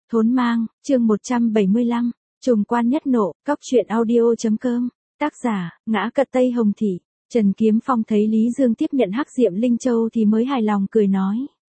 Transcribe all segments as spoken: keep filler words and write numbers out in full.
Thốn mang, chương một trăm bảy mươi lăm, trùng quan nhất nộ, cóc truyện audio.com, tác giả, Ngã Cật Tây Hồng Thị. Trần Kiếm Phong thấy Lý Dương tiếp nhận Hắc Diệm Linh Châu thì mới hài lòng cười nói.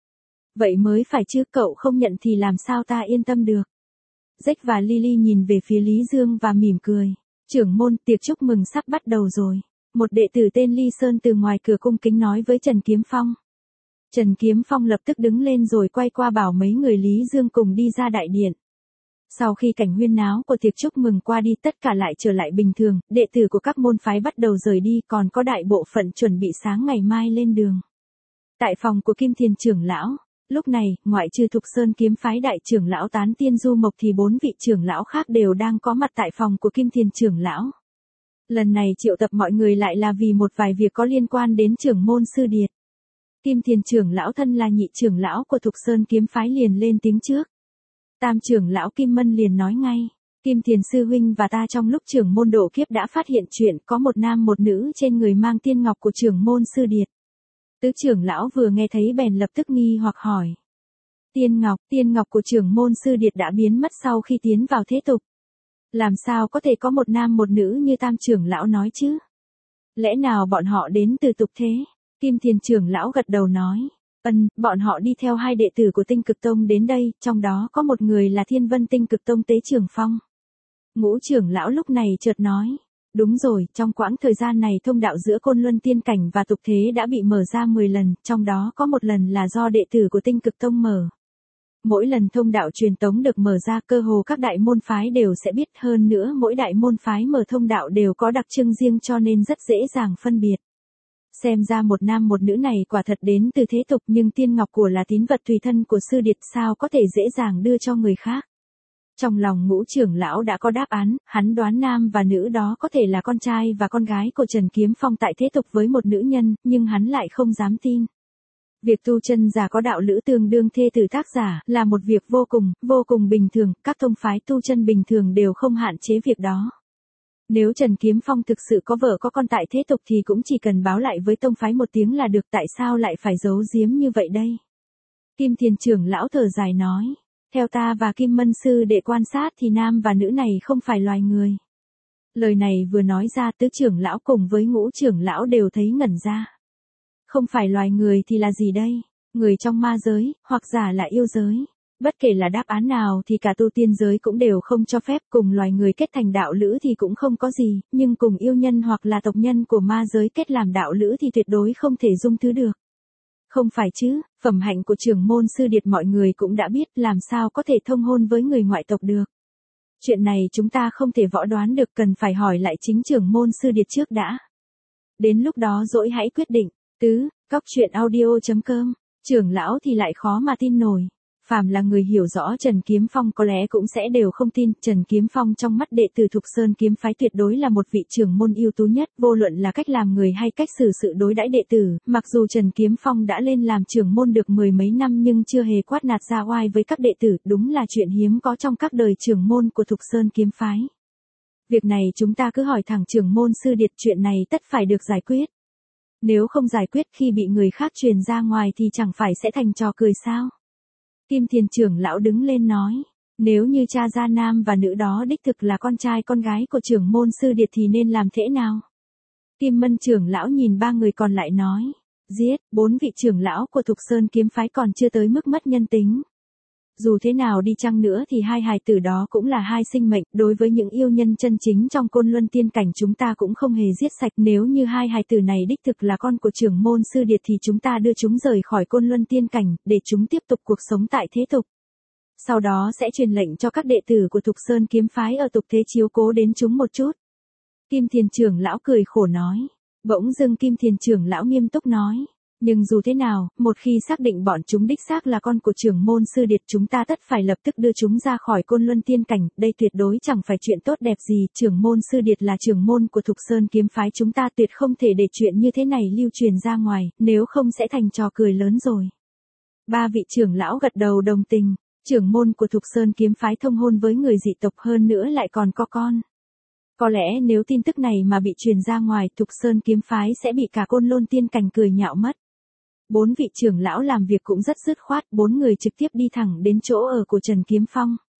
Vậy mới phải chứ, cậu không nhận thì làm sao ta yên tâm được. Rách và Lily nhìn về phía Lý Dương và mỉm cười. Trưởng môn, tiệc chúc mừng sắp bắt đầu rồi. Một đệ tử tên Ly Sơn từ ngoài cửa cung kính nói với Trần Kiếm Phong. Trần Kiếm Phong lập tức đứng lên rồi quay qua bảo mấy người Lý Dương cùng đi ra đại điện. Sau khi cảnh huyên náo của tiệc chúc mừng qua đi, tất cả lại trở lại bình thường, đệ tử của các môn phái bắt đầu rời đi, còn có đại bộ phận chuẩn bị sáng ngày mai lên đường. Tại phòng của Kim Thiền trưởng lão, lúc này, ngoại trừ Thục Sơn kiếm phái đại trưởng lão Tán Tiên Du Mộc thì bốn vị trưởng lão khác đều đang có mặt tại phòng của Kim Thiền trưởng lão. Lần này triệu tập mọi người lại là vì một vài việc có liên quan đến trưởng môn sư điệt. Kim Thiền trưởng lão thân là nhị trưởng lão của Thục Sơn kiếm phái liền lên tiếng trước. Tam trưởng lão Kim Mân liền nói ngay, Kim Thiền sư huynh và ta trong lúc trưởng môn độ kiếp đã phát hiện chuyện có một nam một nữ trên người mang tiên ngọc của trưởng môn sư điệt. Tứ trưởng lão vừa nghe thấy bèn lập tức nghi hoặc hỏi. Tiên ngọc, tiên ngọc của trưởng môn sư điệt đã biến mất sau khi tiến vào thế tục. Làm sao có thể có một nam một nữ như tam trưởng lão nói chứ? Lẽ nào bọn họ đến từ tục thế? Kim Thiền trưởng lão gật đầu nói. Ân, bọn họ đi theo hai đệ tử của Tinh Cực Tông đến đây, trong đó có một người là Thiên Vân Tinh Cực Tông Tế Trường Phong. Ngũ trưởng lão lúc này chợt nói. Đúng rồi, trong quãng thời gian này thông đạo giữa Côn Luân Tiên Cảnh và tục thế đã bị mở ra mười lần, trong đó có một lần là do đệ tử của Tinh Cực Tông mở. Mỗi lần thông đạo truyền tống được mở ra, cơ hồ các đại môn phái đều sẽ biết, hơn nữa mỗi đại môn phái mở thông đạo đều có đặc trưng riêng cho nên rất dễ dàng phân biệt. Xem ra một nam một nữ này quả thật đến từ thế tục, nhưng tiên ngọc của là tín vật tùy thân của sư điệt, sao có thể dễ dàng đưa cho người khác. Trong lòng ngũ trưởng lão đã có đáp án, hắn đoán nam và nữ đó có thể là con trai và con gái của Trần Kiếm Phong tại thế tục với một nữ nhân, nhưng hắn lại không dám tin. Việc tu chân giả có đạo lữ tương đương thê tử tác giả là một việc vô cùng, vô cùng bình thường, các tông phái tu chân bình thường đều không hạn chế việc đó. Nếu Trần Kiếm Phong thực sự có vợ có con tại thế tục thì cũng chỉ cần báo lại với tông phái một tiếng là được, tại sao lại phải giấu giếm như vậy đây? Kim Thiền trưởng lão thở dài nói, theo ta và Kim Mân sư để quan sát thì nam và nữ này không phải loài người. Lời này vừa nói ra, tứ trưởng lão cùng với ngũ trưởng lão đều thấy ngẩn ra. Không phải loài người thì là gì đây? Người trong ma giới, hoặc giả là yêu giới. Bất kể là đáp án nào thì cả tu tiên giới cũng đều không cho phép, cùng loài người kết thành đạo lữ thì cũng không có gì, nhưng cùng yêu nhân hoặc là tộc nhân của ma giới kết làm đạo lữ thì tuyệt đối không thể dung thứ được. Không phải chứ, phẩm hạnh của trưởng môn sư điệt mọi người cũng đã biết, làm sao có thể thông hôn với người ngoại tộc được. Chuyện này chúng ta không thể võ đoán được, cần phải hỏi lại chính trưởng môn sư điệt trước đã. Đến lúc đó dỗi hãy quyết định. Tứ, cóc truyện audio.com, trưởng lão thì lại khó mà tin nổi. Phàm là người hiểu rõ Trần Kiếm Phong có lẽ cũng sẽ đều không tin. Trần Kiếm Phong trong mắt đệ tử Thục Sơn kiếm phái tuyệt đối là một vị trưởng môn ưu tú nhất, vô luận là cách làm người hay cách xử sự đối đãi đệ tử. Mặc dù Trần Kiếm Phong đã lên làm trưởng môn được mười mấy năm nhưng chưa hề quát nạt ra oai với các đệ tử, đúng là chuyện hiếm có trong các đời trưởng môn của Thục Sơn kiếm phái. Việc này chúng ta cứ hỏi thẳng trưởng môn sư điệt, chuyện này tất phải được giải quyết. Nếu không giải quyết khi bị người khác truyền ra ngoài thì chẳng phải sẽ thành trò cười sao? Kim Thiền trưởng lão đứng lên nói, nếu như cha gia nam và nữ đó đích thực là con trai con gái của trưởng môn sư điệt thì nên làm thế nào? Kim Mân trưởng lão nhìn ba người còn lại nói, giết, bốn vị trưởng lão của Thục Sơn kiếm phái còn chưa tới mức mất nhân tính. Dù thế nào đi chăng nữa thì hai hài tử đó cũng là hai sinh mệnh, đối với những yêu nhân chân chính trong Côn Luân Tiên Cảnh chúng ta cũng không hề giết sạch. Nếu như hai hài tử này đích thực là con của trưởng môn sư điệt thì chúng ta đưa chúng rời khỏi Côn Luân Tiên Cảnh, để chúng tiếp tục cuộc sống tại thế tục. Sau đó sẽ truyền lệnh cho các đệ tử của Thục Sơn kiếm phái ở tục thế chiếu cố đến chúng một chút. Kim Thiền trưởng lão cười khổ nói. Bỗng dưng Kim Thiền trưởng lão nghiêm túc nói. Nhưng dù thế nào, một khi xác định bọn chúng đích xác là con của trưởng môn sư điệt, chúng ta tất phải lập tức đưa chúng ra khỏi Côn Luân Tiên Cảnh, đây tuyệt đối chẳng phải chuyện tốt đẹp gì. Trưởng môn sư điệt là trưởng môn của Thục Sơn kiếm phái, chúng ta tuyệt không thể để chuyện như thế này lưu truyền ra ngoài, nếu không sẽ thành trò cười lớn rồi. Ba vị trưởng lão gật đầu đồng tình, trưởng môn của Thục Sơn kiếm phái thông hôn với người dị tộc, hơn nữa lại còn có con. Có lẽ nếu tin tức này mà bị truyền ra ngoài, Thục Sơn kiếm phái sẽ bị cả Côn Luân Tiên Cảnh cười nhạo mất. Bốn vị trưởng lão làm việc cũng rất dứt khoát, bốn người trực tiếp đi thẳng đến chỗ ở của Trần Kiếm Phong.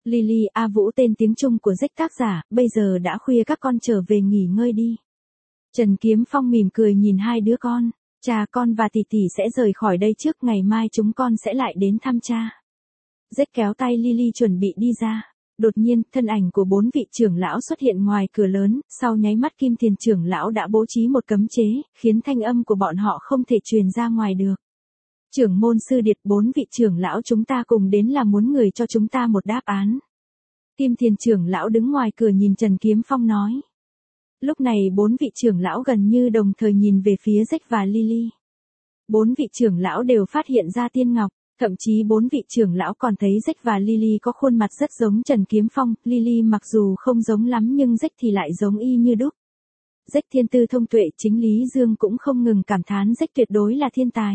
Lily, A Vũ tên tiếng Trung của Rách tác giả, bây giờ đã khuya các con trở về nghỉ ngơi đi. Trần Kiếm Phong mỉm cười nhìn hai đứa con, cha con và tỷ tỷ sẽ rời khỏi đây trước, ngày mai chúng con sẽ lại đến thăm cha. Rách kéo tay Lily chuẩn bị đi ra. Đột nhiên, thân ảnh của bốn vị trưởng lão xuất hiện ngoài cửa lớn, sau nháy mắt Kim Thiền trưởng lão đã bố trí một cấm chế, khiến thanh âm của bọn họ không thể truyền ra ngoài được. Trưởng môn sư điệt, bốn vị trưởng lão chúng ta cùng đến là muốn người cho chúng ta một đáp án. Kim Thiền trưởng lão đứng ngoài cửa nhìn Trần Kiếm Phong nói. Lúc này bốn vị trưởng lão gần như đồng thời nhìn về phía Rách và Lily. Bốn vị trưởng lão đều phát hiện ra Tiên Ngọc, thậm chí bốn vị trưởng lão còn thấy Rách và Lily có khuôn mặt rất giống Trần Kiếm Phong, Lily mặc dù không giống lắm nhưng Rách thì lại giống y như đúc. Rách thiên tư thông tuệ, chính Lý Dương cũng không ngừng cảm thán Rách tuyệt đối là thiên tài.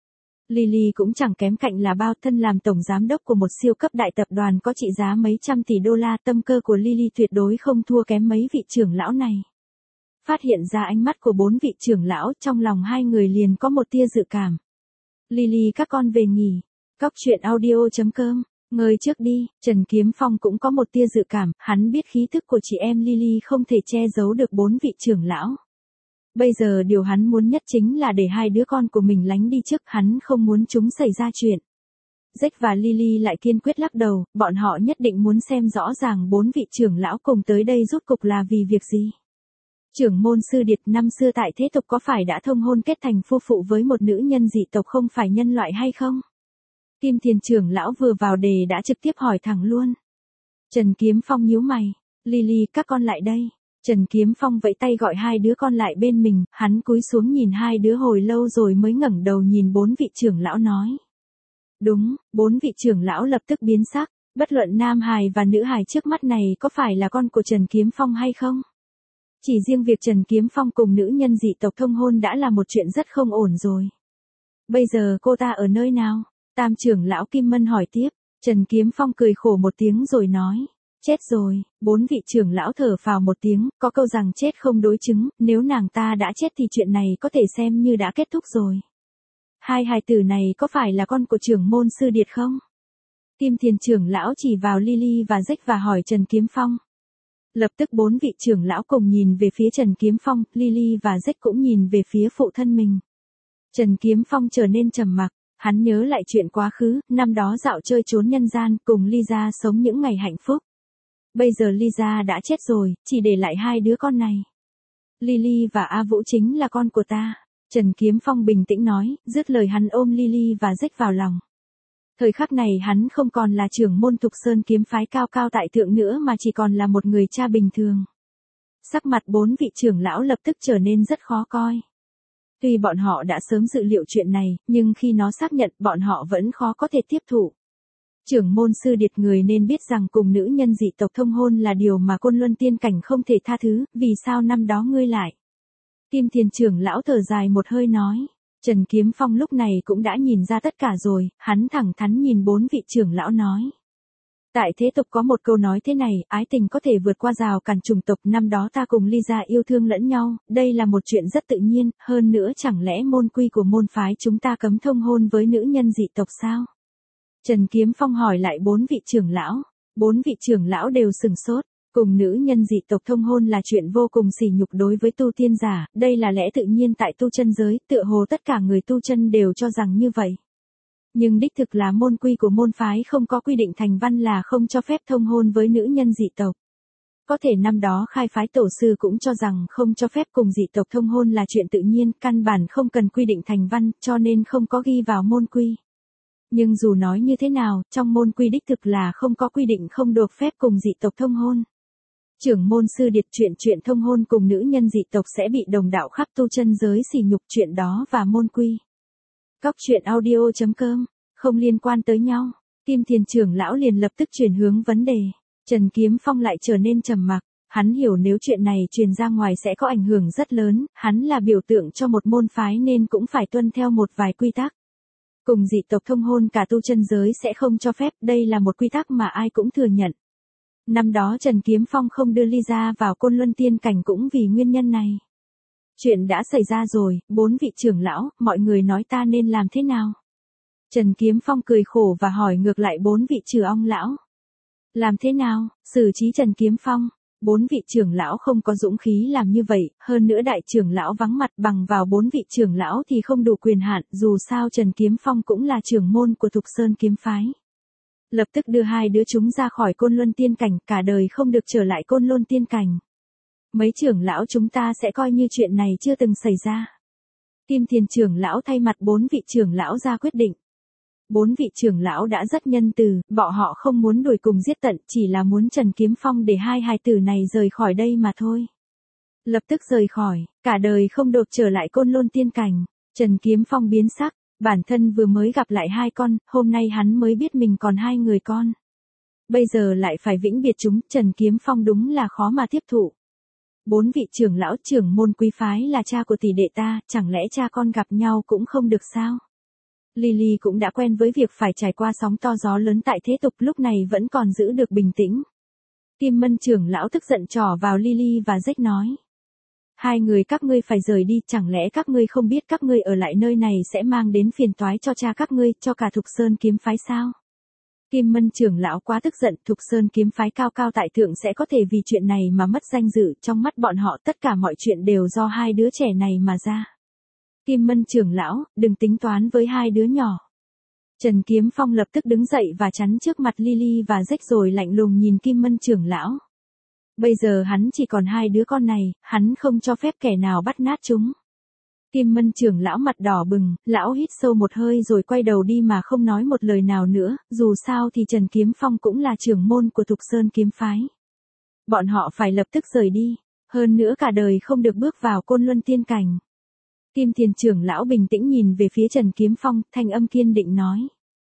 Lily cũng chẳng kém cạnh là bao, thân làm tổng giám đốc của một siêu cấp đại tập đoàn có trị giá mấy trăm tỷ đô la, tâm cơ của Lily tuyệt đối không thua kém mấy vị trưởng lão này. Phát hiện ra ánh mắt của bốn vị trưởng lão, trong lòng hai người liền có một tia dự cảm. Lily, các con về nghỉ. Cóc truyện audio chấm com, ngơi trước đi. Trần Kiếm Phong cũng có một tia dự cảm, hắn biết khí thức của chị em Lily không thể che giấu được bốn vị trưởng lão. Bây giờ điều hắn muốn nhất chính là để hai đứa con của mình lánh đi trước, hắn không muốn chúng xảy ra chuyện. Rách và Lily lại kiên quyết lắc đầu, bọn họ nhất định muốn xem rõ ràng bốn vị trưởng lão cùng tới đây rốt cục là vì việc gì. Trưởng môn sư điệt, năm xưa tại thế tục có phải đã thông hôn kết thành phu phụ với một nữ nhân dị tộc không phải nhân loại hay không? Kim Thiền trưởng lão vừa vào đề đã trực tiếp hỏi thẳng luôn. Trần Kiếm Phong nhíu mày, Lily, các con lại đây. Trần Kiếm Phong vẫy tay gọi hai đứa con lại bên mình, hắn cúi xuống nhìn hai đứa hồi lâu rồi mới ngẩng đầu nhìn bốn vị trưởng lão nói. Đúng, bốn vị trưởng lão lập tức biến sắc, bất luận nam hài và nữ hài trước mắt này có phải là con của Trần Kiếm Phong hay không. Chỉ riêng việc Trần Kiếm Phong cùng nữ nhân dị tộc thông hôn đã là một chuyện rất không ổn rồi. Bây giờ cô ta ở nơi nào? Tam trưởng lão Kim Mân hỏi tiếp. Trần Kiếm Phong cười khổ một tiếng rồi nói. Chết rồi. Bốn vị trưởng lão thở phào một tiếng, có câu rằng chết không đối chứng, nếu nàng ta đã chết thì chuyện này có thể xem như đã kết thúc rồi. Hai hài tử này có phải là con của trưởng môn sư điệt không? Kim Thiền trưởng lão chỉ vào Lily và Rách và hỏi Trần Kiếm Phong. Lập tức bốn vị trưởng lão cùng nhìn về phía Trần Kiếm Phong, Lily và Rách cũng nhìn về phía phụ thân mình. Trần Kiếm Phong trở nên trầm mặc, hắn nhớ lại chuyện quá khứ, năm đó dạo chơi trốn nhân gian, cùng Lisa sống những ngày hạnh phúc. Bây giờ Lisa đã chết rồi, chỉ để lại hai đứa con này. Lily và A Vũ chính là con của ta. Trần Kiếm Phong bình tĩnh nói, dứt lời hắn ôm Lily và Rách vào lòng. Thời khắc này hắn không còn là trưởng môn Thục Sơn kiếm phái cao cao tại thượng nữa mà chỉ còn là một người cha bình thường. Sắc mặt bốn vị trưởng lão lập tức trở nên rất khó coi. Tuy bọn họ đã sớm dự liệu chuyện này, nhưng khi nó xác nhận bọn họ vẫn khó có thể tiếp thụ. Trưởng môn sư điệt, người nên biết rằng cùng nữ nhân dị tộc thông hôn là điều mà Côn Luân tiên cảnh không thể tha thứ, vì sao năm đó ngươi lại? Kim Thiền trưởng lão thở dài một hơi nói. Trần Kiếm Phong lúc này cũng đã nhìn ra tất cả rồi, hắn thẳng thắn nhìn bốn vị trưởng lão nói. Tại thế tục có một câu nói thế này, ái tình có thể vượt qua rào cản chủng tộc, năm đó ta cùng Lisa yêu thương lẫn nhau, đây là một chuyện rất tự nhiên, hơn nữa chẳng lẽ môn quy của môn phái chúng ta cấm thông hôn với nữ nhân dị tộc sao? Trần Kiếm Phong hỏi lại bốn vị trưởng lão, bốn vị trưởng lão đều sừng sốt. Cùng nữ nhân dị tộc thông hôn là chuyện vô cùng sỉ nhục đối với tu tiên giả, đây là lẽ tự nhiên tại tu chân giới, tựa hồ tất cả người tu chân đều cho rằng như vậy. Nhưng đích thực là môn quy của môn phái không có quy định thành văn là không cho phép thông hôn với nữ nhân dị tộc. Có thể năm đó khai phái tổ sư cũng cho rằng không cho phép cùng dị tộc thông hôn là chuyện tự nhiên, căn bản không cần quy định thành văn, cho nên không có ghi vào môn quy. Nhưng dù nói như thế nào, trong môn quy đích thực là không có quy định không được phép cùng dị tộc thông hôn. Trưởng môn sư điệt, chuyện chuyện thông hôn cùng nữ nhân dị tộc sẽ bị đồng đạo khắp tu chân giới sỉ nhục, chuyện đó và môn quy. Cóc truyện audio chấm com, không liên quan tới nhau. Kim Thiền trưởng lão liền lập tức chuyển hướng vấn đề. Trần Kiếm Phong lại trở nên trầm mặc, hắn hiểu nếu chuyện này truyền ra ngoài sẽ có ảnh hưởng rất lớn, hắn là biểu tượng cho một môn phái nên cũng phải tuân theo một vài quy tắc. Cùng dị tộc thông hôn cả tu chân giới sẽ không cho phép, đây là một quy tắc mà ai cũng thừa nhận. Năm đó Trần Kiếm Phong không đưa Lisa vào Côn Luân tiên cảnh cũng vì nguyên nhân này. Chuyện đã xảy ra rồi, bốn vị trưởng lão, mọi người nói ta nên làm thế nào? Trần Kiếm Phong cười khổ và hỏi ngược lại bốn vị trừ ong lão. Làm thế nào, xử trí Trần Kiếm Phong? Bốn vị trưởng lão không có dũng khí làm như vậy, hơn nữa đại trưởng lão vắng mặt bằng vào bốn vị trưởng lão thì không đủ quyền hạn, dù sao Trần Kiếm Phong cũng là trưởng môn của Thục Sơn kiếm phái. Lập tức đưa hai đứa chúng ra khỏi Côn Luân tiên cảnh, cả đời không được trở lại Côn Luân tiên cảnh. Mấy trưởng lão chúng ta sẽ coi như chuyện này chưa từng xảy ra. Kim Thiền trưởng lão thay mặt bốn vị trưởng lão ra quyết định. Bốn vị trưởng lão đã rất nhân từ, bọn họ không muốn đuổi cùng giết tận, chỉ là muốn Trần Kiếm Phong để hai hài tử này rời khỏi đây mà thôi. Lập tức rời khỏi, cả đời không được trở lại Côn Lôn tiên cảnh. Trần Kiếm Phong biến sắc, bản thân vừa mới gặp lại hai con, hôm nay hắn mới biết mình còn hai người con. Bây giờ lại phải vĩnh biệt chúng, Trần Kiếm Phong đúng là khó mà tiếp thụ. Bốn vị trưởng lão trưởng môn quý phái là cha của tỷ đệ ta, chẳng lẽ cha con gặp nhau cũng không được sao? Lily cũng đã quen với việc phải trải qua sóng to gió lớn tại thế tục, lúc này vẫn còn giữ được bình tĩnh. Kim Mân trưởng lão tức giận trỏ vào Lily và Jack nói. Hai người các ngươi phải rời đi, chẳng lẽ các ngươi không biết các ngươi ở lại nơi này sẽ mang đến phiền toái cho cha các ngươi, cho cả Thục Sơn kiếm phái sao? Kim Mân trưởng lão quá tức giận, Thục Sơn kiếm phái cao cao tại thượng sẽ có thể vì chuyện này mà mất danh dự, trong mắt bọn họ tất cả mọi chuyện đều do hai đứa trẻ này mà ra. Kim Mân trưởng lão, đừng tính toán với hai đứa nhỏ. Trần Kiếm Phong lập tức đứng dậy và chắn trước mặt Lily và Jack rồi lạnh lùng nhìn Kim Mân trưởng lão. Bây giờ hắn chỉ còn hai đứa con này, hắn không cho phép kẻ nào bắt nát chúng. Kim Mân trưởng lão mặt đỏ bừng, lão hít sâu một hơi rồi quay đầu đi mà không nói một lời nào nữa, dù sao thì Trần Kiếm Phong cũng là trưởng môn của Thục Sơn kiếm phái. Bọn họ phải lập tức rời đi, hơn nữa cả đời không được bước vào Côn Luân tiên cảnh. Kim Thiền trưởng lão bình tĩnh nhìn về phía Trần Kiếm Phong, thanh âm kiên định nói.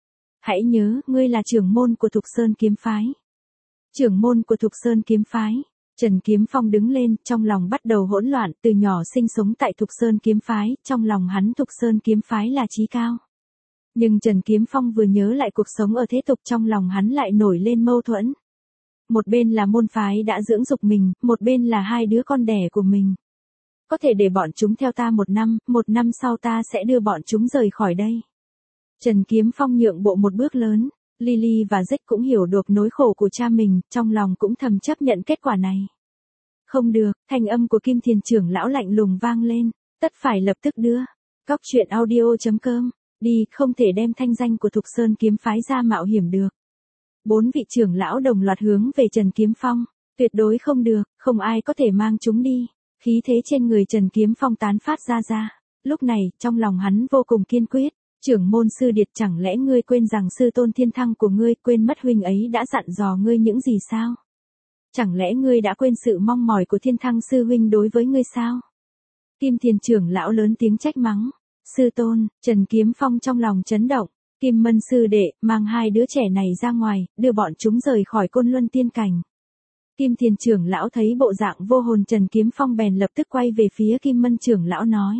Hãy nhớ, ngươi là trưởng môn của Thục Sơn kiếm phái. Trưởng môn của Thục Sơn kiếm phái. Trần Kiếm Phong đứng lên, trong lòng bắt đầu hỗn loạn, từ nhỏ sinh sống tại Thục Sơn kiếm phái, trong lòng hắn Thục Sơn kiếm phái là chí cao. Nhưng Trần Kiếm Phong vừa nhớ lại cuộc sống ở thế tục, trong lòng hắn lại nổi lên mâu thuẫn. Một bên là môn phái đã dưỡng dục mình, một bên là hai đứa con đẻ của mình. Có thể để bọn chúng theo ta một năm, một năm sau ta sẽ đưa bọn chúng rời khỏi đây. Trần Kiếm Phong nhượng bộ một bước lớn, Lily và Jack cũng hiểu được nỗi khổ của cha mình, trong lòng cũng thầm chấp nhận kết quả này. Không được, thanh âm của Kim Thiền trưởng lão lạnh lùng vang lên, tất phải lập tức đưa. Cóc truyện audio chấm com, đi, không thể đem thanh danh của Thục Sơn kiếm phái ra mạo hiểm được. Bốn vị trưởng lão đồng loạt hướng về Trần Kiếm Phong, tuyệt đối không được, không ai có thể mang chúng đi. Khí thế trên người Trần Kiếm Phong tán phát ra ra. Lúc này, trong lòng hắn vô cùng kiên quyết. Trưởng môn sư điệt, chẳng lẽ ngươi quên rằng sư tôn thiên thăng của ngươi, quên mất huynh ấy đã dặn dò ngươi những gì sao? Chẳng lẽ ngươi đã quên sự mong mỏi của thiên thăng sư huynh đối với ngươi sao? Kim Thiền trưởng lão lớn tiếng trách mắng. Sư tôn, Trần Kiếm Phong trong lòng chấn động. Kim Mân sư đệ, mang hai đứa trẻ này ra ngoài, đưa bọn chúng rời khỏi Côn Luân tiên cảnh. Kim Thiền trưởng lão thấy bộ dạng vô hồn Trần Kiếm Phong bèn lập tức quay về phía Kim Mân trưởng lão nói.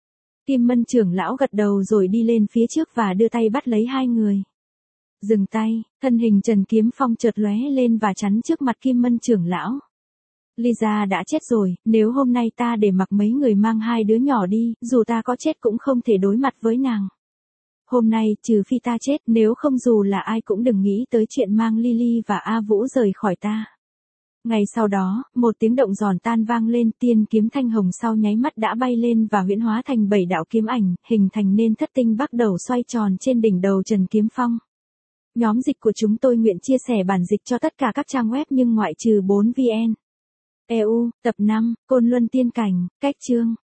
Kim Mân trưởng lão gật đầu rồi đi lên phía trước và đưa tay bắt lấy hai người. Dừng tay, thân hình Trần Kiếm Phong chợt lóe lên và chắn trước mặt Kim Mân trưởng lão. Lisa đã chết rồi, nếu hôm nay ta để mặc mấy người mang hai đứa nhỏ đi, dù ta có chết cũng không thể đối mặt với nàng. Hôm nay, trừ phi ta chết, nếu không dù là ai cũng đừng nghĩ tới chuyện mang Lily và A Vũ rời khỏi ta. Ngày sau đó, một tiếng động giòn tan vang lên, tiên kiếm thanh hồng sau nháy mắt đã bay lên và huyễn hóa thành bảy đạo kiếm ảnh, hình thành nên thất tinh bắt đầu xoay tròn trên đỉnh đầu Trần Kiếm Phong. Nhóm dịch của chúng tôi nguyện chia sẻ bản dịch cho tất cả các trang web nhưng ngoại trừ bốn vn. e u, tập năm, Côn Luân tiên cảnh, cách chương.